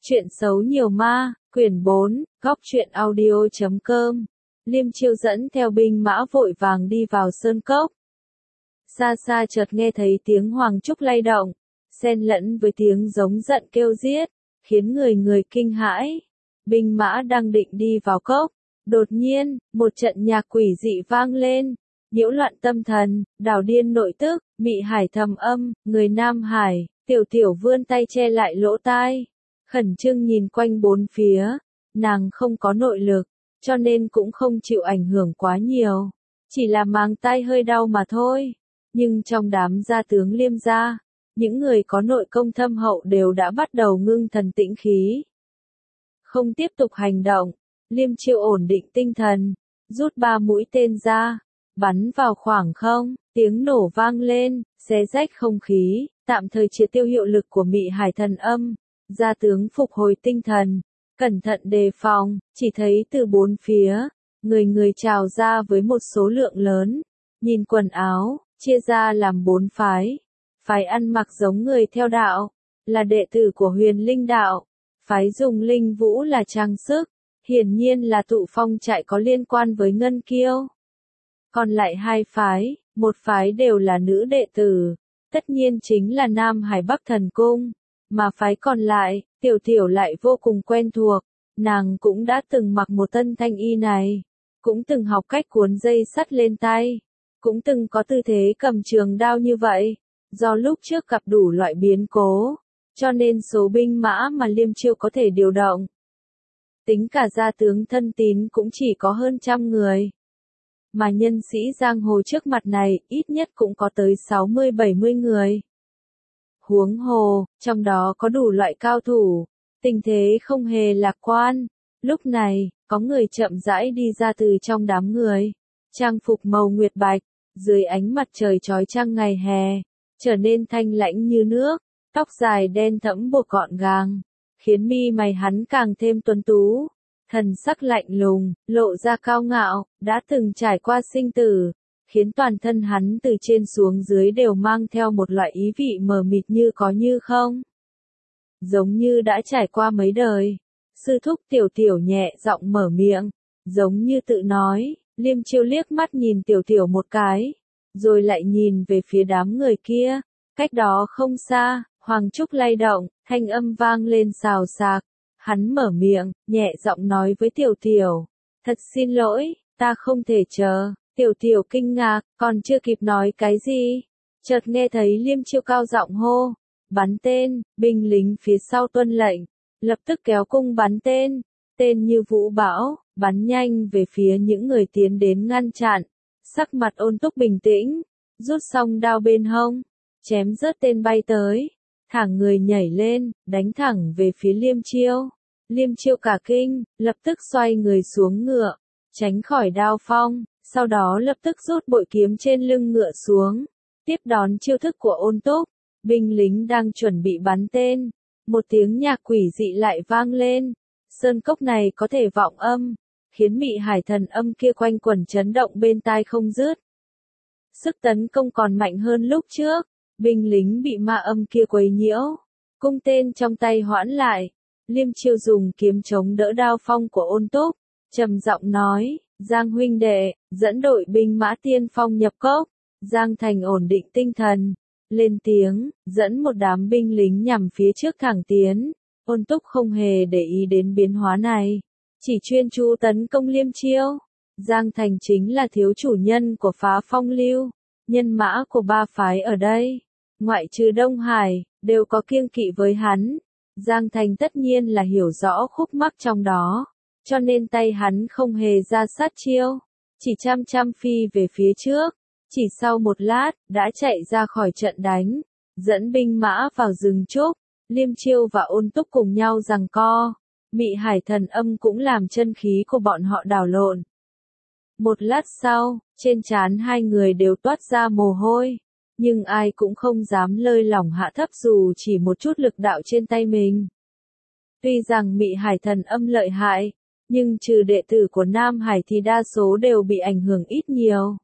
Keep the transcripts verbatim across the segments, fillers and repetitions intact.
Chuyện xấu nhiều ma, quyển bốn, góc truyện audio chấm com. Liêm Chiêu dẫn theo binh mã vội vàng đi vào sơn cốc. Xa xa chợt nghe thấy tiếng hoàng trúc lay động, xen lẫn với tiếng giống giận kêu giết, khiến người người kinh hãi. Binh mã đang định đi vào cốc, đột nhiên, một trận nhạc quỷ dị vang lên, nhiễu loạn tâm thần, đảo điên nội tức, mị hải thầm âm, người Nam Hải, tiểu tiểu vươn tay che lại lỗ tai. Khẩn trương nhìn quanh bốn phía, nàng không có nội lực, cho nên cũng không chịu ảnh hưởng quá nhiều, chỉ là màng tai hơi đau mà thôi. Nhưng trong đám gia tướng Liêm gia, những người có nội công thâm hậu đều đã bắt đầu ngưng thần tĩnh khí. Không tiếp tục hành động, Liêm Chiêu ổn định tinh thần, rút ba mũi tên ra, bắn vào khoảng không, tiếng nổ vang lên, xé rách không khí, tạm thời triệt tiêu hiệu lực của mị hải thần âm. Gia tướng phục hồi tinh thần, cẩn thận đề phòng, chỉ thấy từ bốn phía, người người trào ra với một số lượng lớn. Nhìn quần áo, chia ra làm bốn phái. Phái ăn mặc giống người theo đạo, là đệ tử của Huyền Linh đạo. Phái dùng linh vũ là trang sức, hiển nhiên là tụ phong trại có liên quan với Ngân Kiêu. Còn lại hai phái, một phái đều là nữ đệ tử, tất nhiên chính là Nam Hải Bắc Thần Cung. Mà phái còn lại, tiểu tiểu lại vô cùng quen thuộc, nàng cũng đã từng mặc một thân thanh y này, cũng từng học cách cuốn dây sắt lên tay, cũng từng có tư thế cầm trường đao như vậy, do lúc trước gặp đủ loại biến cố, cho nên số binh mã mà Liêm Chiêu có thể điều động. Tính cả gia tướng thân tín cũng chỉ có hơn trăm người. Mà nhân sĩ giang hồ trước mặt này, ít nhất cũng có tới sáu mươi bảy mươi người. Huống hồ, trong đó có đủ loại cao thủ, tình thế không hề lạc quan. Lúc này, có người chậm rãi đi ra từ trong đám người, trang phục màu nguyệt bạch, dưới ánh mặt trời chói chang ngày hè, trở nên thanh lãnh như nước, tóc dài đen thẫm buộc gọn gàng, khiến mi mày hắn càng thêm tuấn tú, thần sắc lạnh lùng, lộ ra cao ngạo, đã từng trải qua sinh tử. Khiến toàn thân hắn từ trên xuống dưới đều mang theo một loại ý vị mờ mịt như có như không. Giống như đã trải qua mấy đời. Sư thúc tiểu tiểu nhẹ giọng mở miệng, giống như tự nói. Liêm Chiêu liếc mắt nhìn tiểu tiểu một cái, rồi lại nhìn về phía đám người kia. Cách đó không xa, hoàng trúc lay động, thanh âm vang lên xào xạc. Hắn mở miệng, nhẹ giọng nói với tiểu tiểu. Thật xin lỗi, ta không thể chờ. Tiểu tiểu kinh ngạc, còn chưa kịp nói cái gì, chợt nghe thấy Liêm Chiêu cao giọng hô, bắn tên, binh lính phía sau tuân lệnh, lập tức kéo cung bắn tên, tên như vũ bão, bắn nhanh về phía những người tiến đến ngăn chặn, sắc mặt ôn túc bình tĩnh, rút xong đao bên hông, chém rớt tên bay tới, thẳng người nhảy lên, đánh thẳng về phía Liêm Chiêu. Liêm Chiêu cả kinh, lập tức xoay người xuống ngựa, tránh khỏi đao phong. Sau đó lập tức rút bội kiếm trên lưng ngựa xuống, tiếp đón chiêu thức của ôn túc. Binh lính đang chuẩn bị bắn tên, một tiếng nhạc quỷ dị lại vang lên. Sơn cốc này có thể vọng âm, khiến mị hải thần âm kia quanh quẩn chấn động bên tai không dứt. Sức tấn công còn mạnh hơn lúc trước, binh lính bị ma âm kia quấy nhiễu, cung tên trong tay hoãn lại. Liêm Chiêu dùng kiếm chống đỡ đao phong của ôn túc, trầm giọng nói. Giang huynh đệ, dẫn đội binh mã tiên phong nhập cốc. Giang Thành ổn định tinh thần, lên tiếng, dẫn một đám binh lính nhằm phía trước thẳng tiến. Ôn túc không hề để ý đến biến hóa này, chỉ chuyên chú tấn công Liêm Chiêu. Giang Thành chính là thiếu chủ nhân của Phá Phong Lưu, nhân mã của ba phái ở đây, ngoại trừ Đông Hải, đều có kiêng kỵ với hắn. Giang Thành tất nhiên là hiểu rõ khúc mắc trong đó. Cho nên tay hắn không hề ra sát chiêu, chỉ chăm chăm phi về phía trước, chỉ sau một lát, đã chạy ra khỏi trận đánh, dẫn binh mã vào rừng trúc. Liêm Chiêu và ôn túc cùng nhau giằng co, mị hải thần âm cũng làm chân khí của bọn họ đảo lộn. Một lát sau, trên trán hai người đều toát ra mồ hôi, nhưng ai cũng không dám lơi lỏng hạ thấp dù chỉ một chút lực đạo trên tay mình. Tuy rằng mị hải thần âm lợi hại, nhưng trừ đệ tử của Nam Hải thì đa số đều bị ảnh hưởng ít nhiều.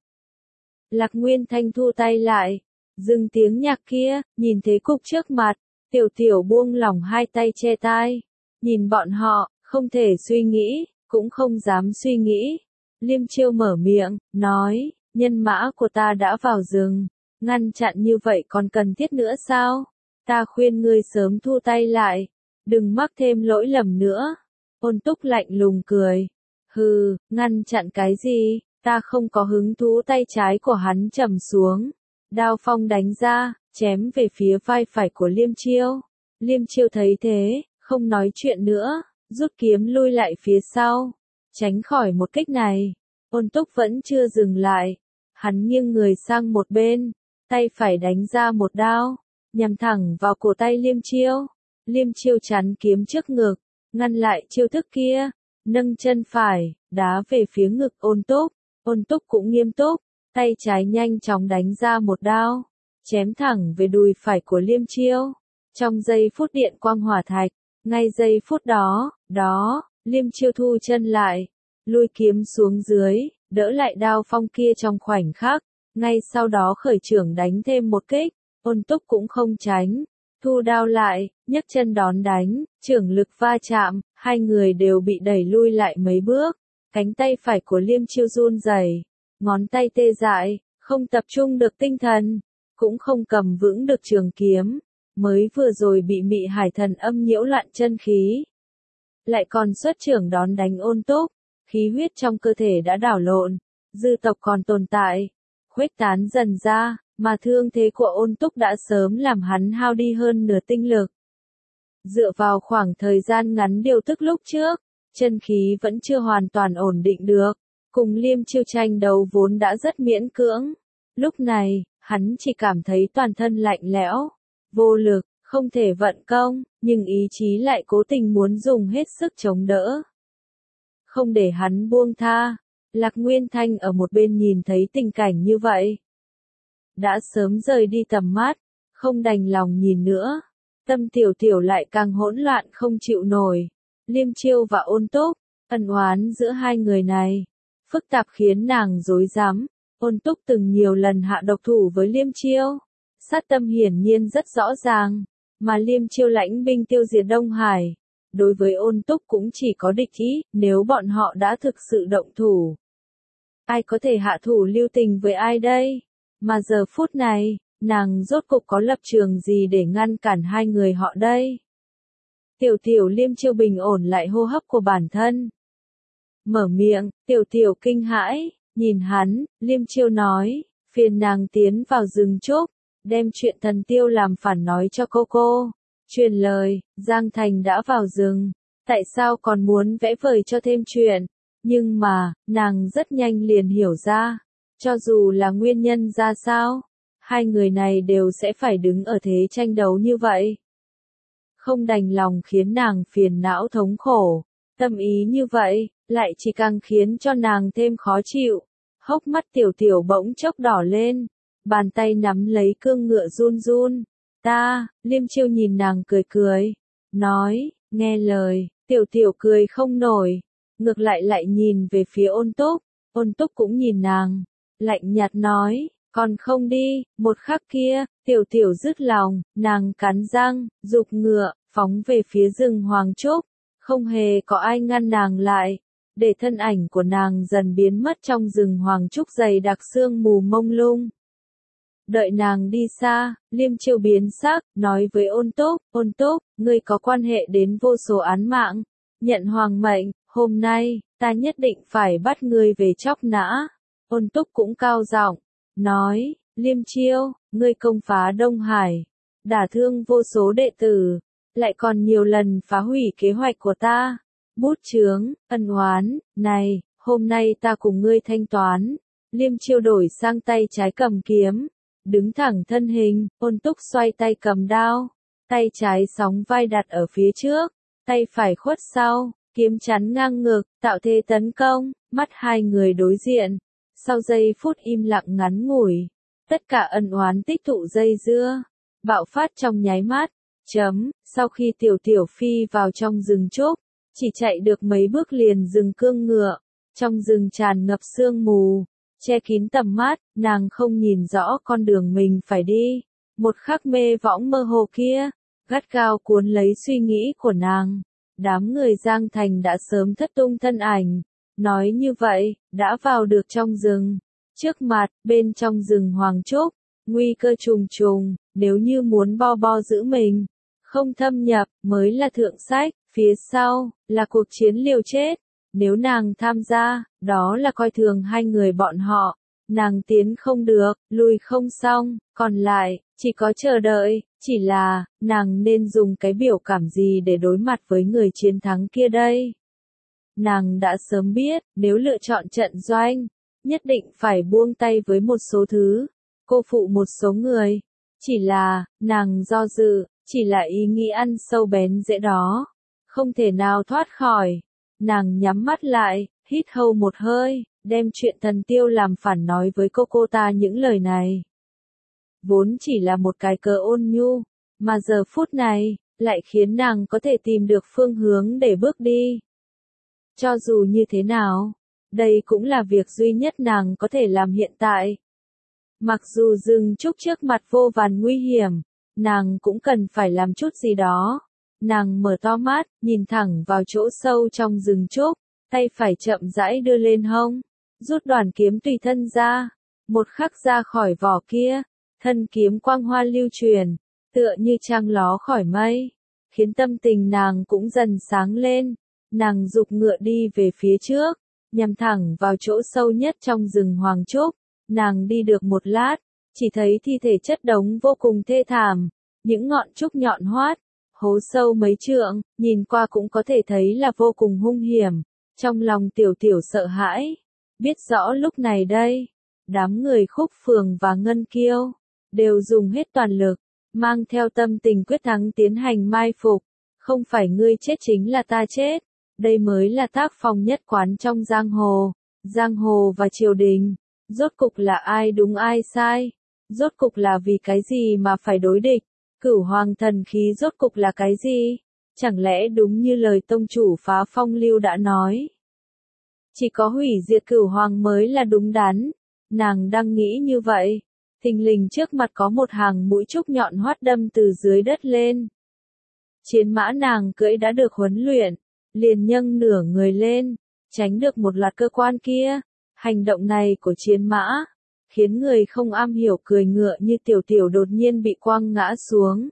Lạc Nguyên Thanh thu tay lại, dừng tiếng nhạc kia, nhìn thế cục trước mặt, tiểu tiểu buông lỏng hai tay che tai, Nhìn bọn họ, không thể suy nghĩ, cũng không dám suy nghĩ. Liêm Chiêu mở miệng, nói, nhân mã của ta đã vào rừng, ngăn chặn như vậy còn cần thiết nữa sao? Ta khuyên ngươi sớm thu tay lại, đừng mắc thêm lỗi lầm nữa. Ôn Túc lạnh lùng cười, hừ, ngăn chặn cái gì, ta không có hứng thú. Tay trái của hắn trầm xuống, đao phong đánh ra, chém về phía vai phải của Liêm Chiêu. Liêm Chiêu thấy thế, không nói chuyện nữa, rút kiếm lui lại phía sau, tránh khỏi một kích này. Ôn Túc vẫn chưa dừng lại, hắn nghiêng người sang một bên, tay phải đánh ra một đao, nhằm thẳng vào cổ tay Liêm Chiêu. Liêm Chiêu chắn kiếm trước ngực, ngăn lại chiêu thức kia, nâng chân phải, đá về phía ngực Ôn Túc. Ôn Túc cũng nghiêm túc, tay trái nhanh chóng đánh ra một đao, chém thẳng về đùi phải của Liêm Chiêu. Trong giây phút điện quang hỏa thạch, ngay giây phút đó, đó, Liêm Chiêu thu chân lại, lui kiếm xuống dưới, đỡ lại đao phong kia trong khoảnh khắc, ngay sau đó khởi chưởng đánh thêm một kích. Ôn Túc cũng không tránh, thu đao lại, nhấc chân đón đánh, chưởng lực va chạm, hai người đều bị đẩy lui lại mấy bước. Cánh tay phải của Liêm Chiêu run rẩy, ngón tay tê dại, không tập trung được tinh thần, cũng không cầm vững được trường kiếm, mới vừa rồi bị Mị Hải Thần Âm nhiễu loạn chân khí, lại còn xuất chưởng đón đánh Ôn Túc, khí huyết trong cơ thể đã đảo lộn, dư tộc còn tồn tại, khuếch tán dần ra, mà thương thế của Ôn Túc đã sớm làm hắn hao đi hơn nửa tinh lực. Dựa vào khoảng thời gian ngắn điều tức lúc trước, chân khí vẫn chưa hoàn toàn ổn định được, cùng Liêm Chiêu tranh đấu vốn đã rất miễn cưỡng. Lúc này, hắn chỉ cảm thấy toàn thân lạnh lẽo, vô lực, không thể vận công, nhưng ý chí lại cố tình muốn dùng hết sức chống đỡ. Không để hắn buông tha, Lạc Nguyên Thanh ở một bên nhìn thấy tình cảnh như vậy, đã sớm rời đi tầm mắt, không đành lòng nhìn nữa. Tâm Tiểu Tiểu lại càng hỗn loạn không chịu nổi. Liêm Chiêu và Ôn Túc, ân oán giữa hai người này, phức tạp khiến nàng rối rắm. Ôn Túc từng nhiều lần hạ độc thủ với Liêm Chiêu, sát tâm hiển nhiên rất rõ ràng, mà Liêm Chiêu lãnh binh tiêu diệt Đông Hải, đối với Ôn Túc cũng chỉ có địch ý. Nếu bọn họ đã thực sự động thủ, ai có thể hạ thủ lưu tình với ai đây? Mà giờ phút này, nàng rốt cục có lập trường gì để ngăn cản hai người họ đây? Tiểu Tiểu Liêm Chiêu bình ổn lại hô hấp của bản thân, mở miệng. Tiểu Tiểu kinh hãi, nhìn hắn. Liêm Chiêu nói, phiền nàng tiến vào rừng trúc, đem chuyện Thần Tiêu làm phản nói cho cô cô, truyền lời, Giang Thành đã vào rừng, tại sao còn muốn vẽ vời cho thêm chuyện? Nhưng mà, nàng rất nhanh liền hiểu ra, cho dù là nguyên nhân ra sao, hai người này đều sẽ phải đứng ở thế tranh đấu như vậy. Không đành lòng khiến nàng phiền não thống khổ, tâm ý như vậy, lại chỉ càng khiến cho nàng thêm khó chịu. Hốc mắt Tiểu Tiểu bỗng chốc đỏ lên, bàn tay nắm lấy cương ngựa run run. Ta, Liêm Chiêu nhìn nàng cười cười, nói, nghe lời. Tiểu Tiểu cười không nổi, ngược lại lại nhìn về phía Ôn Túc. Ôn Túc cũng nhìn nàng, lạnh nhạt nói, còn không đi. Một khắc kia, Tiểu Tiểu dứt lòng, nàng cắn răng, giục ngựa, phóng về phía rừng Hoàng Trúc. Không hề có ai ngăn nàng lại, để thân ảnh của nàng dần biến mất trong rừng Hoàng Trúc dày đặc sương mù mông lung. Đợi nàng đi xa, Liêm Chiêu biến sắc, nói với Ôn Túc, Ôn Túc, ngươi có quan hệ đến vô số án mạng, nhận hoàng mệnh, hôm nay, ta nhất định phải bắt ngươi về chóc nã. Ôn Túc cũng cao giọng, nói, Liêm Chiêu, ngươi công phá Đông Hải, đả thương vô số đệ tử, lại còn nhiều lần phá hủy kế hoạch của ta. Bút chướng, ân oán, này, hôm nay ta cùng ngươi thanh toán. Liêm Chiêu đổi sang tay trái cầm kiếm, đứng thẳng thân hình. Ôn Túc xoay tay cầm đao, tay trái sóng vai đặt ở phía trước, tay phải khuất sau, kiếm chắn ngang ngực, tạo thế tấn công. Mắt hai người đối diện, sau giây phút im lặng ngắn ngủi, tất cả ân oán tích tụ dây dưa, bạo phát trong nháy mắt. Chấm, sau khi Tiểu Tiểu phi vào trong rừng trúc, chỉ chạy được mấy bước liền dừng cương ngựa, trong rừng tràn ngập sương mù, che kín tầm mắt, nàng không nhìn rõ con đường mình phải đi. Một khắc mê võng mơ hồ kia, gắt gao cuốn lấy suy nghĩ của nàng. Đám người Giang Thành đã sớm thất tung thân ảnh. Nói như vậy, đã vào được trong rừng. Trước mặt, bên trong rừng Hoàng Trúc, nguy cơ trùng trùng, nếu như muốn bo bo giữ mình, không thâm nhập, mới là thượng sách, phía sau, là cuộc chiến liều chết. Nếu nàng tham gia, đó là coi thường hai người bọn họ. Nàng tiến không được, lùi không xong, còn lại, chỉ có chờ đợi, chỉ là, nàng nên dùng cái biểu cảm gì để đối mặt với người chiến thắng kia đây? Nàng đã sớm biết, nếu lựa chọn trận doanh, nhất định phải buông tay với một số thứ, cô phụ một số người. Chỉ là, nàng do dự, chỉ là ý nghĩ ăn sâu bén dễ đó, không thể nào thoát khỏi. Nàng nhắm mắt lại, hít hâu một hơi, đem chuyện Thần Tiêu làm phản nói với cô cô ta những lời này. Vốn chỉ là một cái cớ ôn nhu, mà giờ phút này, lại khiến nàng có thể tìm được phương hướng để bước đi. Cho dù như thế nào, đây cũng là việc duy nhất nàng có thể làm hiện tại. Mặc dù rừng trúc trước mặt vô vàn nguy hiểm, nàng cũng cần phải làm chút gì đó. Nàng mở to mắt, nhìn thẳng vào chỗ sâu trong rừng trúc, tay phải chậm rãi đưa lên hông, rút đoàn kiếm tùy thân ra, một khắc ra khỏi vỏ kia, thân kiếm quang hoa lưu truyền, tựa như trăng ló khỏi mây, khiến tâm tình nàng cũng dần sáng lên. Nàng giục ngựa đi về phía trước, nhằm thẳng vào chỗ sâu nhất trong rừng Hoàng Trúc. Nàng đi được một lát, chỉ thấy thi thể chất đống vô cùng thê thảm, những ngọn trúc nhọn hoắt, hố sâu mấy trượng, nhìn qua cũng có thể thấy là vô cùng hung hiểm. Trong lòng Tiểu Tiểu sợ hãi, biết rõ lúc này đây, đám người Khúc Phường và Ngân Kiêu đều dùng hết toàn lực, mang theo tâm tình quyết thắng tiến hành mai phục. Không phải ngươi chết chính là ta chết. Đây mới là tác phong nhất quán trong giang hồ. Giang hồ và triều đình, rốt cục là ai đúng ai sai? Rốt cục là vì cái gì mà phải đối địch? Cửu hoàng thần khí rốt cục là cái gì? Chẳng lẽ đúng như lời tông chủ Phá Phong Lưu đã nói? Chỉ có hủy diệt cửu hoàng mới là đúng đắn. Nàng đang nghĩ như vậy. Thình lình trước mặt có một hàng mũi trúc nhọn hoắt đâm từ dưới đất lên. Chiến mã nàng cưỡi đã được huấn luyện, liền nhâng nửa người lên, tránh được một loạt cơ quan kia. Hành động này của chiến mã, khiến người không am hiểu cười ngựa như Tiểu Tiểu đột nhiên bị quăng ngã xuống.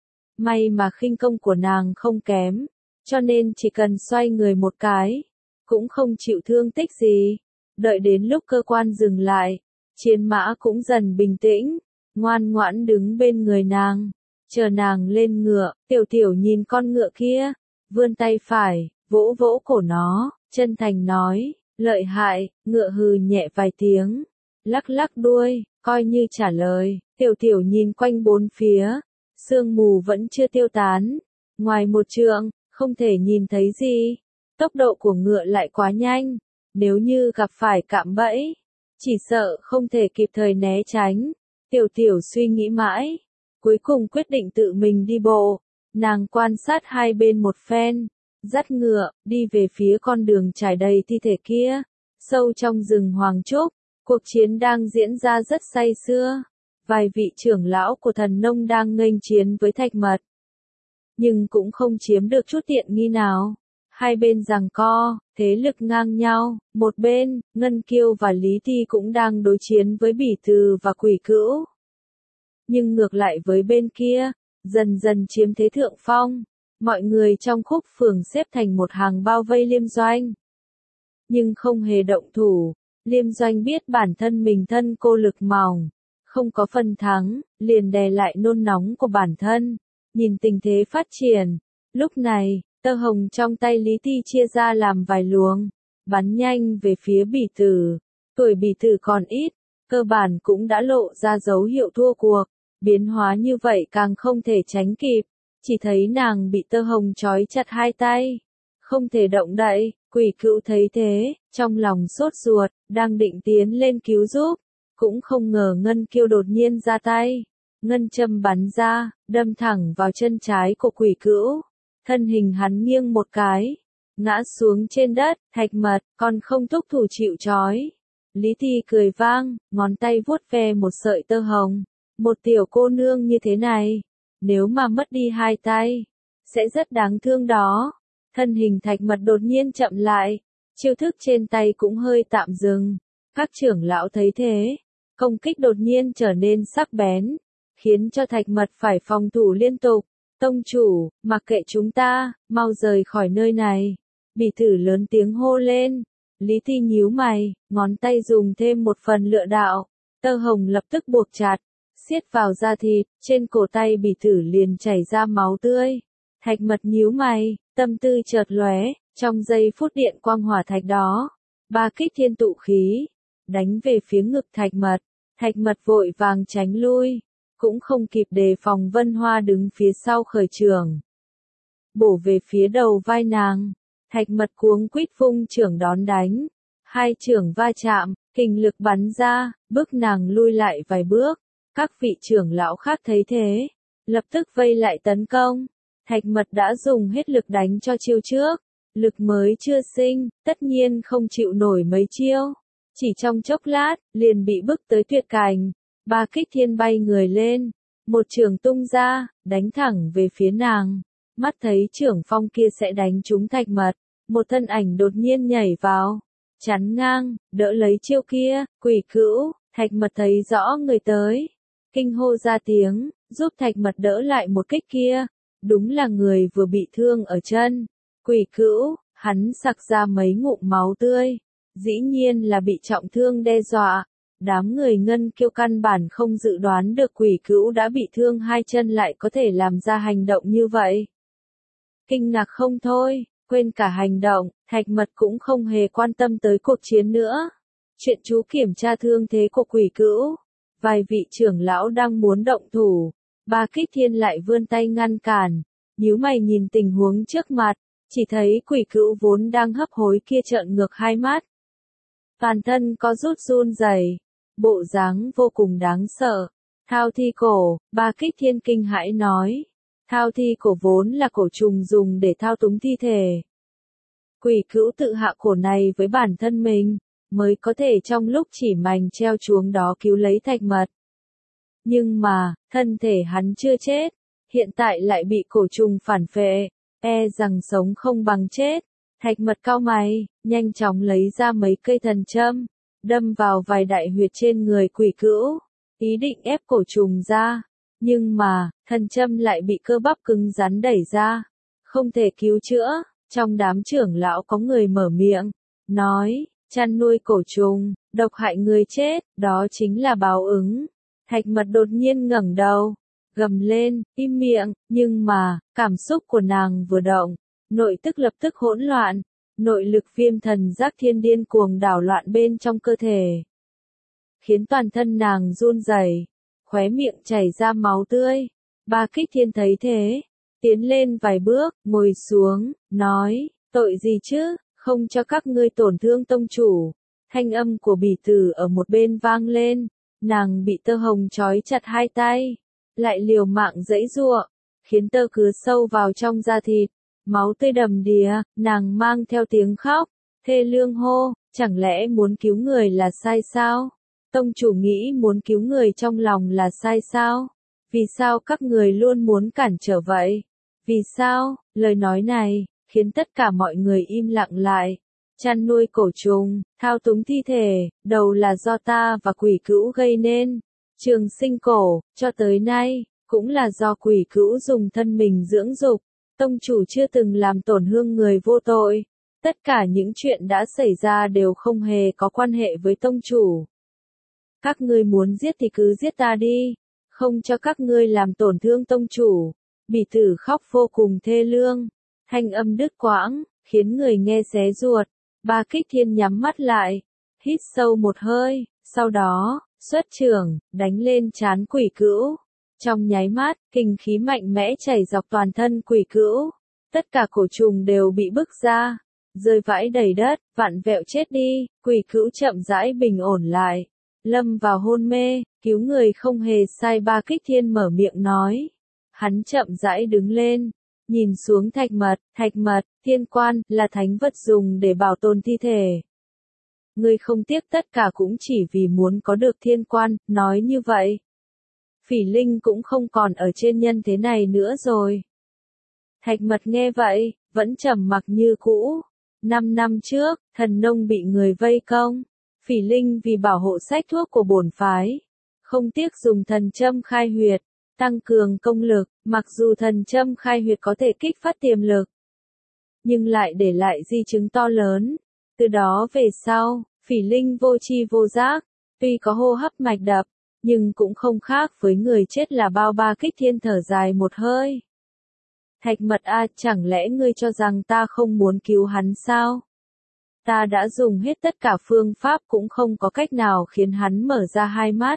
May mà khinh công của nàng không kém, cho nên chỉ cần xoay người một cái, cũng không chịu thương tích gì. Đợi đến lúc cơ quan dừng lại, chiến mã cũng dần bình tĩnh, ngoan ngoãn đứng bên người nàng, chờ nàng lên ngựa. Tiểu Tiểu nhìn con ngựa kia, vươn tay phải, vỗ vỗ cổ nó, chân thành nói, lợi hại. Ngựa hừ nhẹ vài tiếng, lắc lắc đuôi, coi như trả lời. Tiểu Tiểu nhìn quanh bốn phía, sương mù vẫn chưa tiêu tán, ngoài một trượng, không thể nhìn thấy gì. Tốc độ của ngựa lại quá nhanh, nếu như gặp phải cạm bẫy, chỉ sợ không thể kịp thời né tránh. Tiểu Tiểu suy nghĩ mãi, cuối cùng quyết định tự mình đi bộ. Nàng quan sát hai bên một phen, dắt ngựa, đi về phía con đường trải đầy thi thể kia. Sâu trong rừng Hoàng Trúc, cuộc chiến đang diễn ra rất say sưa. Vài vị trưởng lão của Thần Nông đang nghênh chiến với Thạch Mật, nhưng cũng không chiếm được chút tiện nghi nào. Hai bên giằng co, thế lực ngang nhau. Một bên, Ngân Kiêu và Lý Thi cũng đang đối chiến với Bỉ Từ và Quỷ Cữu. Nhưng ngược lại với bên kia, dần dần chiếm thế thượng phong. Mọi người trong Khúc Phường xếp thành một hàng bao vây Liêm Doanh, nhưng không hề động thủ. Liêm Doanh biết bản thân mình thân cô lực mỏng, không có phần thắng, liền đè lại nôn nóng của bản thân. Nhìn tình thế phát triển, lúc này, tơ hồng trong tay Lý Thi chia ra làm vài luồng, bắn nhanh về phía Bỉ Từ. Tuổi Bỉ Từ còn ít, cơ bản cũng đã lộ ra dấu hiệu thua cuộc. Biến hóa như vậy càng không thể tránh kịp, chỉ thấy nàng bị tơ hồng trói chặt hai tay, không thể động đậy. Quỷ Cữu thấy thế, trong lòng sốt ruột, đang định tiến lên cứu giúp, cũng không ngờ Ngân Kiêu đột nhiên ra tay. Ngân châm bắn ra, đâm thẳng vào chân trái của Quỷ Cữu. Thân hình hắn nghiêng một cái, ngã xuống trên đất. Thạch Mật, còn không thúc thủ chịu trói. Lý Thi cười vang, ngón tay vuốt ve một sợi tơ hồng. Một tiểu cô nương như thế này, nếu mà mất đi hai tay, sẽ rất đáng thương đó. Thân hình Thạch Mật đột nhiên chậm lại, chiêu thức trên tay cũng hơi tạm dừng. Các trưởng lão thấy thế, công kích đột nhiên trở nên sắc bén, khiến cho Thạch Mật phải phòng thủ liên tục. Tông chủ, mặc kệ chúng ta, mau rời khỏi nơi này. Bỉ tử lớn tiếng hô lên. Lý Thi nhíu mày, ngón tay dùng thêm một phần lựa đạo, tơ hồng lập tức buộc chặt, siết vào da thịt, trên cổ tay bỉ tử liền chảy ra máu tươi. Thạch Mật nhíu mày, tâm tư chợt lóe, trong giây phút điện quang hỏa thạch đó, ba kích thiên tụ khí, đánh về phía ngực Thạch Mật. Thạch Mật vội vàng tránh lui, cũng không kịp đề phòng Vân Hoa đứng phía sau khởi trường, bổ về phía đầu vai nàng. Thạch Mật cuống quýt vung chưởng đón đánh, hai chưởng va chạm, kình lực bắn ra, bước nàng lui lại vài bước. Các vị trưởng lão khác thấy thế, lập tức vây lại tấn công. Thạch Mật đã dùng hết lực đánh cho chiêu trước, lực mới chưa sinh, tất nhiên không chịu nổi mấy chiêu. Chỉ trong chốc lát, liền bị bức tới tuyệt cảnh. Ba kích thiên bay người lên, một chưởng tung ra, đánh thẳng về phía nàng. Mắt thấy chưởng phong kia sẽ đánh trúng Thạch Mật, một thân ảnh đột nhiên nhảy vào, chắn ngang, đỡ lấy chiêu kia. Quỷ Cữu. Thạch Mật thấy rõ người tới, kinh hô ra tiếng, giúp Thạch Mật đỡ lại một kích kia. Đúng là người vừa bị thương ở chân. Quỷ Cữu, hắn sặc ra mấy ngụm máu tươi, dĩ nhiên là bị trọng thương đe dọa. Đám người Ngân Kiêu căn bản không dự đoán được Quỷ Cữu đã bị thương hai chân lại có thể làm ra hành động như vậy. Kinh ngạc không thôi, quên cả hành động, Thạch Mật cũng không hề quan tâm tới cuộc chiến nữa. Chuyện chú kiểm tra thương thế của Quỷ Cữu, vài vị trưởng lão đang muốn động thủ, Ba Kích Thiên lại vươn tay ngăn cản, nhíu mày nhìn tình huống trước mặt, chỉ thấy Quỷ Cữu vốn đang hấp hối kia trợn ngược hai mắt. Toàn thân có rút run rẩy, bộ dáng vô cùng đáng sợ. Thao thi cổ, Ba Kích Thiên kinh hãi nói. Thao thi cổ vốn là cổ trùng dùng để thao túng thi thể. Quỷ Cữu tự hạ cổ này với bản thân mình, mới có thể trong lúc chỉ mành treo chuông đó cứu lấy Thạch Mật. Nhưng mà, thân thể hắn chưa chết, hiện tại lại bị cổ trùng phản phệ, e rằng sống không bằng chết. Thạch Mật cau mày, nhanh chóng lấy ra mấy cây thần châm, đâm vào vài đại huyệt trên người Quỷ Cữu, ý định ép cổ trùng ra. Nhưng mà, thần châm lại bị cơ bắp cứng rắn đẩy ra, không thể cứu chữa. Trong đám trưởng lão có người mở miệng, nói, chăn nuôi cổ trùng, độc hại người chết, đó chính là báo ứng. Thạch Mật đột nhiên ngẩng đầu, gầm lên, im miệng, nhưng mà, cảm xúc của nàng vừa động, nội tức lập tức hỗn loạn, nội lực viêm thần giác thiên điên cuồng đảo loạn bên trong cơ thể, khiến toàn thân nàng run rẩy, khóe miệng chảy ra máu tươi. Ba Kích Thiên thấy thế, tiến lên vài bước, ngồi xuống, nói, tội gì chứ, không cho các ngươi tổn thương tông chủ. Thanh âm của Bỉ Tử ở một bên vang lên, nàng bị tơ hồng trói chặt hai tay, lại liều mạng giãy giụa, khiến tơ cứa sâu vào trong da thịt, máu tươi đầm đìa. Nàng mang theo tiếng khóc, thê lương hô, chẳng lẽ muốn cứu người là sai sao? Tông chủ nghĩ muốn cứu người trong lòng là sai sao? Vì sao các người luôn muốn cản trở vậy? Vì sao? Lời nói này khiến tất cả mọi người im lặng lại. Chăn nuôi cổ trùng, thao túng thi thể, đầu là do ta và Quỷ Cữu gây nên. Trường sinh cổ, cho tới nay, cũng là do Quỷ Cữu dùng thân mình dưỡng dục. Tông chủ chưa từng làm tổn thương người vô tội. Tất cả những chuyện đã xảy ra đều không hề có quan hệ với tông chủ. Các ngươi muốn giết thì cứ giết ta đi, không cho các ngươi làm tổn thương tông chủ. Bỉ Tử khóc vô cùng thê lương, thanh âm đứt quãng, khiến người nghe xé ruột. Ba Kích Thiên nhắm mắt lại, hít sâu một hơi, sau đó, xuất chưởng, đánh lên trán Quỷ Cữu. Trong nháy mắt, kình khí mạnh mẽ chảy dọc toàn thân Quỷ Cữu. Tất cả cổ trùng đều bị bức ra, rơi vãi đầy đất, vặn vẹo chết đi. Quỷ Cữu chậm rãi bình ổn lại, lâm vào hôn mê. Cứu người không hề sai, Ba Kích Thiên mở miệng nói. Hắn chậm rãi đứng lên, nhìn xuống Thạch Mật. Thạch Mật, thiên quan, là thánh vật dùng để bảo tồn thi thể. Ngươi không tiếc tất cả cũng chỉ vì muốn có được thiên quan. Nói như vậy, Phỉ Linh cũng không còn ở trên nhân thế này nữa rồi. Thạch Mật nghe vậy, vẫn trầm mặc như cũ. Năm năm trước, thần nông bị người vây công. Phỉ Linh vì bảo hộ sách thuốc của bổn phái, không tiếc dùng thần châm khai huyệt, tăng cường công lực, mặc dù thần châm khai huyệt có thể kích phát tiềm lực, nhưng lại để lại di chứng to lớn. Từ đó về sau, Phỉ Linh vô tri vô giác, tuy có hô hấp mạch đập, nhưng cũng không khác với người chết là bao. Ba Kích Thiên thở dài một hơi. Thạch Mật a, chẳng lẽ ngươi cho rằng ta không muốn cứu hắn sao? Ta đã dùng hết tất cả phương pháp cũng không có cách nào khiến hắn mở ra hai mắt.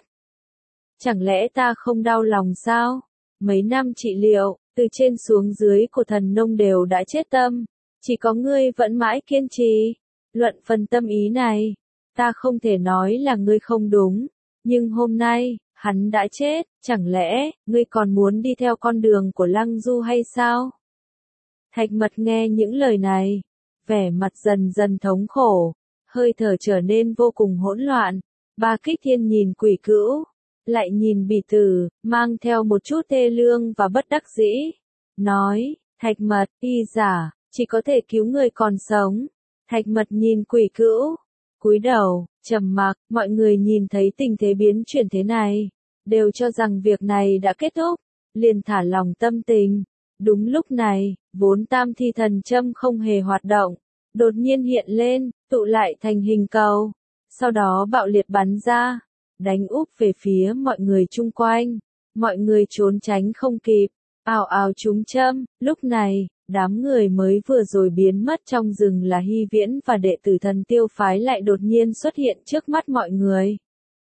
Chẳng lẽ ta không đau lòng sao? Mấy năm trị liệu, từ trên xuống dưới của thần nông đều đã chết tâm. Chỉ có ngươi vẫn mãi kiên trì. Luận phần tâm ý này, ta không thể nói là ngươi không đúng. Nhưng hôm nay, hắn đã chết, chẳng lẽ, ngươi còn muốn đi theo con đường của Lăng Du hay sao? Thạch Mật nghe những lời này, vẻ mặt dần dần thống khổ, hơi thở trở nên vô cùng hỗn loạn. Ba Kích Thiên nhìn Quỷ Cữu, lại nhìn Bỉ Tử, mang theo một chút thê lương và bất đắc dĩ. Nói, Thạch Mật, y giả, chỉ có thể cứu người còn sống. Thạch Mật nhìn Quỷ Cữu, cúi đầu, trầm mặc. Mọi người nhìn thấy tình thế biến chuyển thế này, đều cho rằng việc này đã kết thúc, liền thả lòng tâm tình. Đúng lúc này, vốn tam thi thần châm không hề hoạt động, đột nhiên hiện lên, tụ lại thành hình cầu, sau đó bạo liệt bắn ra, đánh úp về phía mọi người chung quanh. Mọi người trốn tránh không kịp, ào ào trúng châm. Lúc này, đám người mới vừa rồi biến mất trong rừng là Hy Viễn và đệ tử Thần Tiêu phái lại đột nhiên xuất hiện trước mắt mọi người.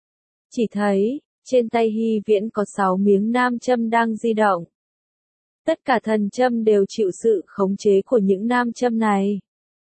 Chỉ thấy, trên tay Hy Viễn có sáu miếng nam châm đang di động. Tất cả thần châm đều chịu sự khống chế của những nam châm này.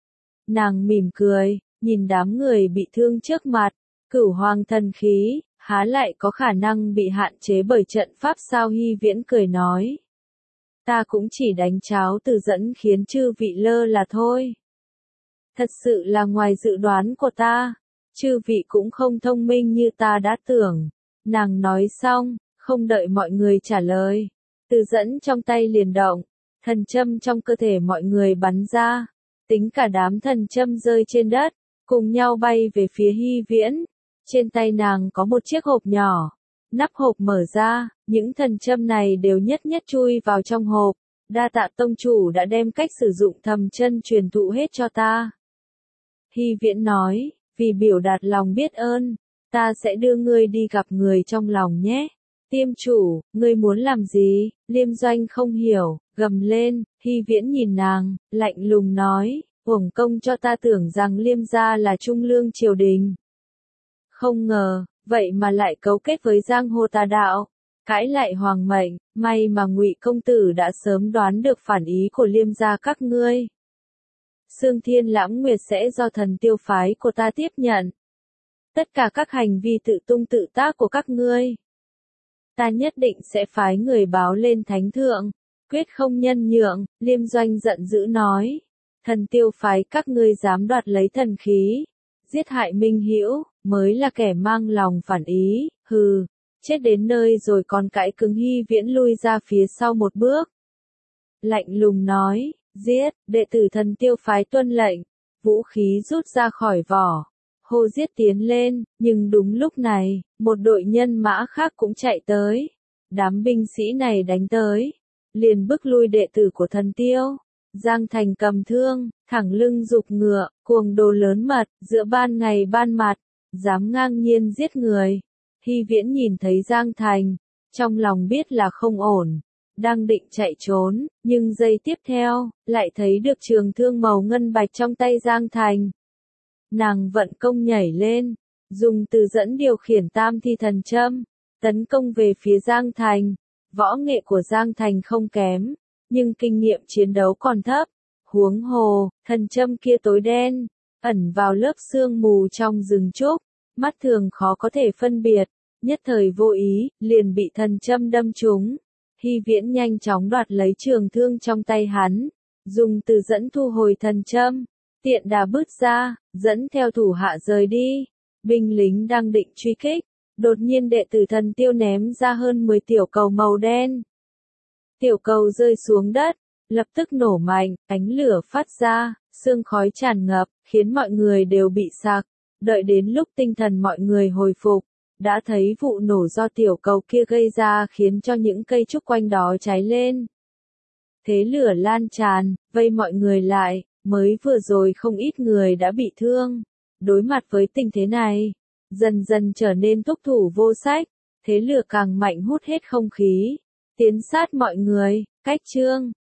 Nàng mỉm cười, nhìn đám người bị thương trước mặt, Cửu Hoàng thần khí, há lại có khả năng bị hạn chế bởi trận pháp sao? Hy Viễn cười nói. Ta cũng chỉ đánh cháo từ dẫn khiến chư vị lơ là thôi. Thật sự là ngoài dự đoán của ta, chư vị cũng không thông minh như ta đã tưởng. Nàng nói xong, không đợi mọi người trả lời, từ dẫn trong tay liền động, thần châm trong cơ thể mọi người bắn ra, tính cả đám thần châm rơi trên đất, cùng nhau bay về phía Hy Viễn. Trên tay nàng có một chiếc hộp nhỏ, nắp hộp mở ra, những thần châm này đều nhất nhất chui vào trong hộp. Đa tạ tông chủ đã đem cách sử dụng thầm chân truyền thụ hết cho ta. Hy Viễn nói, vì biểu đạt lòng biết ơn, ta sẽ đưa ngươi đi gặp người trong lòng nhé. Tiêm chủ, ngươi muốn làm gì? Liêm Doanh không hiểu, gầm lên. Hy Viễn nhìn nàng, lạnh lùng nói, uổng công cho ta tưởng rằng Liêm gia là trung lương triều đình. Không ngờ, vậy mà lại cấu kết với giang hồ tà đạo, cãi lại hoàng mệnh. May mà Ngụy công tử đã sớm đoán được phản ý của Liêm gia các ngươi. Xương Thiên Lãng Nguyệt sẽ do Thần Tiêu phái của ta tiếp nhận. Tất cả các hành vi tự tung tự tác của các ngươi, ta nhất định sẽ phái người báo lên thánh thượng, quyết không nhân nhượng. Liêm Doanh giận dữ nói, Thần Tiêu phái các ngươi dám đoạt lấy thần khí, giết hại minh hữu, mới là kẻ mang lòng phản ý. Hừ, chết đến nơi rồi còn cãi cứng. Hy Viễn lui ra phía sau một bước, lạnh lùng nói, giết. Đệ tử Thần Tiêu phái tuân lệnh, vũ khí rút ra khỏi vỏ, hô giết tiến lên. Nhưng đúng lúc này, một đội nhân mã khác cũng chạy tới. Đám binh sĩ này đánh tới, liền bức lui đệ tử của Thần Tiêu. Giang Thành cầm thương, thẳng lưng giục ngựa, cuồng đồ lớn mật, giữa ban ngày ban mặt, dám ngang nhiên giết người. Hy Viễn nhìn thấy Giang Thành, trong lòng biết là không ổn, đang định chạy trốn, nhưng giây tiếp theo, lại thấy được trường thương màu ngân bạch trong tay Giang Thành. Nàng vận công nhảy lên, dùng từ dẫn điều khiển tam thi thần châm, tấn công về phía Giang Thành. Võ nghệ của Giang Thành không kém, nhưng kinh nghiệm chiến đấu còn thấp. Huống hồ, thần châm kia tối đen, ẩn vào lớp sương mù trong rừng trúc, mắt thường khó có thể phân biệt, nhất thời vô ý, liền bị thần châm đâm trúng. Hy Viễn nhanh chóng đoạt lấy trường thương trong tay hắn, dùng từ dẫn thu hồi thần châm, tiện đà bước ra, dẫn theo thủ hạ rời đi. Binh lính đang định truy kích, đột nhiên đệ tử Thần Tiêu ném ra hơn mười tiểu cầu màu đen. Tiểu cầu rơi xuống đất, lập tức nổ mạnh, ánh lửa phát ra, sương khói tràn ngập, khiến mọi người đều bị sặc. Đợi đến lúc tinh thần mọi người hồi phục, đã thấy vụ nổ do tiểu cầu kia gây ra khiến cho những cây trúc quanh đó cháy lên. Thế lửa lan tràn, vây mọi người lại, mới vừa rồi không ít người đã bị thương. Đối mặt với tình thế này, dần dần trở nên thúc thủ vô sách, thế lửa càng mạnh hút hết không khí, tiến sát mọi người, cách Trương